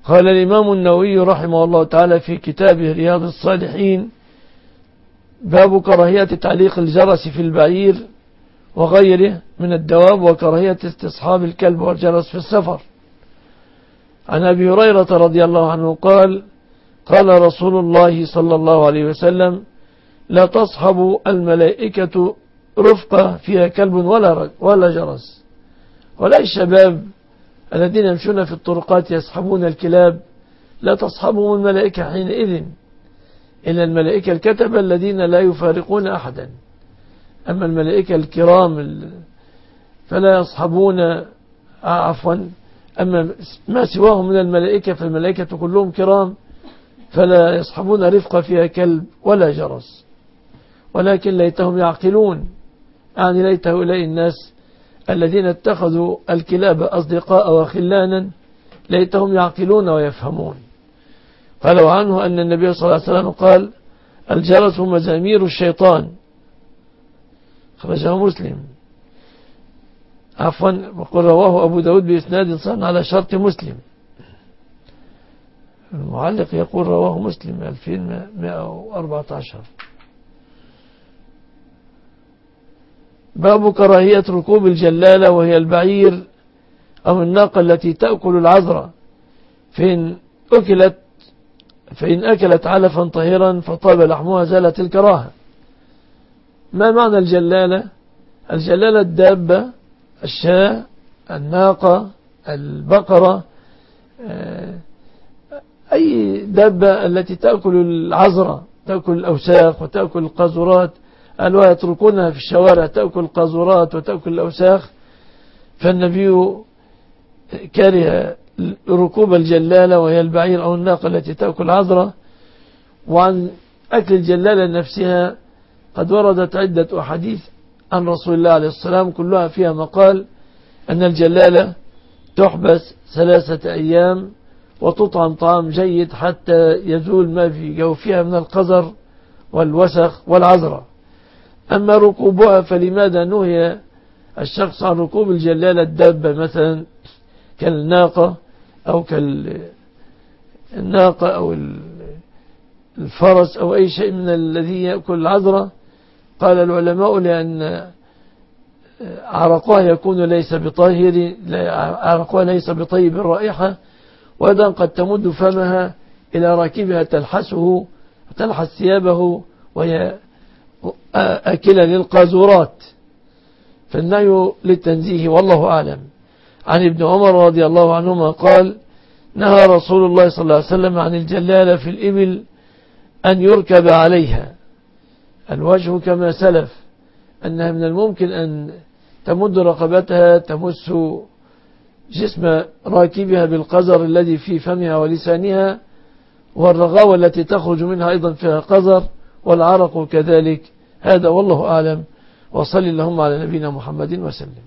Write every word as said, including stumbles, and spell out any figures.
قال الإمام النووي رحمه الله تعالى في كتابه رياض الصالحين: باب كراهية تعليق الجرس في البعير وغيره من الدواب وكراهية استصحاب الكلب والجرس في السفر. عن أبي هريرة رضي الله عنه قال: قال رسول الله صلى الله عليه وسلم: لا تصحب الملائكة رفقة فيها كلب ولا ولا جرس. ولا الشباب الذين يمشون في الطرقات يصحبون الكلاب لا تصحبهم الملائكة حينئذ إلا الملائكة الكتبة الذين لا يفارقون أحدا. أما الملائكة الكرام فلا يصحبون، عفوا أما ما سواهم من الملائكة فالملائكة كلهم كرام فلا يصحبون رفقة فيها كلب ولا جرس. ولكن ليتهم يعقلون، يعني ليت هؤلاء الناس الذين اتخذوا الكلاب أصدقاء وخلانا ليتهم يعقلون ويفهمون. قالوا عنه أن النبي صلى الله عليه وسلم قال: الجرس مزامير الشيطان. خرجه مسلم، عفوا وقل رواه أبو داود بإسناد صحيح على شرط مسلم. المعلق يقول رواه مسلم ألفين ومئة وأربعة عشر. باب كراهية ركوب الجلالة وهي البعير أو الناقة التي تأكل العذرة، فإن أكلت فإن أكلت علفا طاهرا فطاب لحمها زالت الكراهة. ما معنى الجلالة؟ الجلالة الدابة، الشاة، الناقة، البقرة، أي دابة التي تأكل العذرة، تأكل الأوساخ وتأكل القاذورات. قالوا يتركونها في الشوارع تأكل القاذورات وتأكل الأوساخ. فالنبي كره ركوب الجلالة وهي البعير أو الناقة التي تأكل عذرة. وعن أكل الجلالة نفسها قد وردت عدة أحاديث عن رسول الله عليه السلام كلها فيها مقال أن الجلالة تحبس ثلاثة أيام وتطعم طعام جيد حتى يزول ما في جوفها من القذر والوسخ والعذرة. أما ركوبها فلماذا نهي الشخص عن ركوب الجلالة الدابة مثلا كالناقة أو كالناقة أو الفرس أو أي شيء من الذي يأكل العذرة؟ قال العلماء لأن عرقها يكون ليس بطاهر، عرقها ليس بطيب الرائحة، وأيضا قد تمد فمها إلى راكبها تلحسه وتلحس ثيابه وهي أكلة للقاذورات، فالنهي للتنزيه والله أعلم. عن ابن عمر رضي الله عنهما قال: نهى رسول الله صلى الله عليه وسلم عن الجلالة في الإبل أن يركب عليها. الوجه كما سلف أنها من الممكن أن تمد رقبتها تمس جسم راكبها بالقذر الذي في فمها ولسانها، والرغاوة التي تخرج منها أيضا فيها قذر، والعرق كذلك. هذا والله أعلم، وصل اللهم على نبينا محمد وسلم.